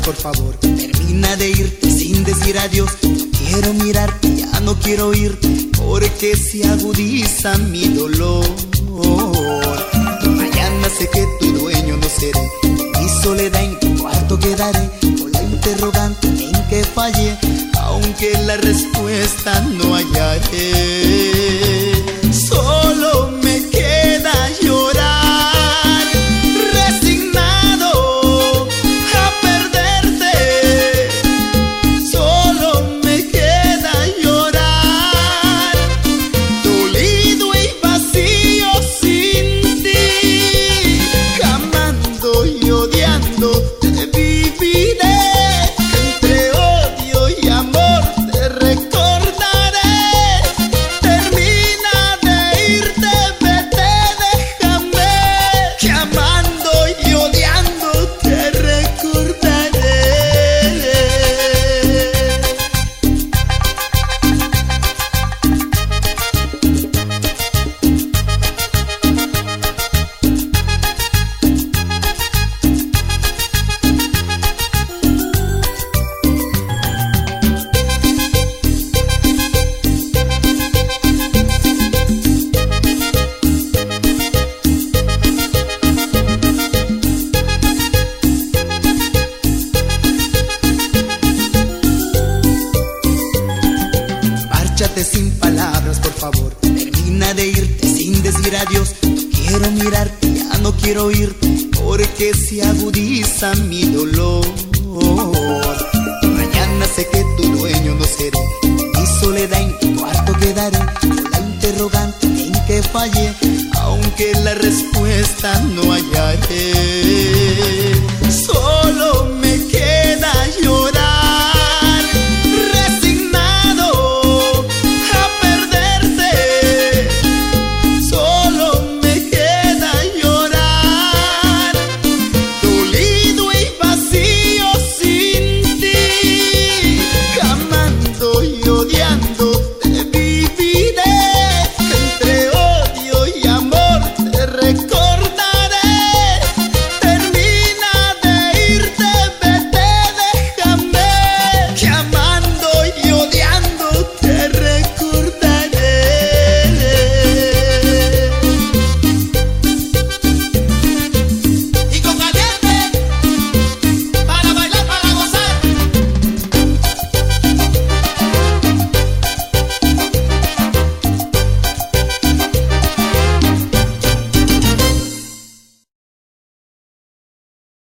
por favor, termina de irte sin decir adiós. No quiero mirarte, ya no quiero oírte, porque se agudiza mi dolor. Mañana sé que tu dueño no seré, mi soledad en tu cuarto quedaré, con la interrogante en que fallé, aunque la respuesta no hallaré. Solo me queda llorar, resignado a perderte. Solo me queda llorar, dolido y vacío sin ti. Amando y odiando te viviré, entre odio y amor te recordaré. Termina de irte, vete, déjame, que amando y odiando te recordaré. Márchate sin palabras, por favor, termina de irte sin decir adiós. No quiero mirarte, ya no quiero oírte, porque se agudiza mi dolor. Mañana sé que tu dueño no seré, mi soledad en tu cuarto quedaré, con la interrogante en que fallé, aunque la respuesta no hallaré. Solo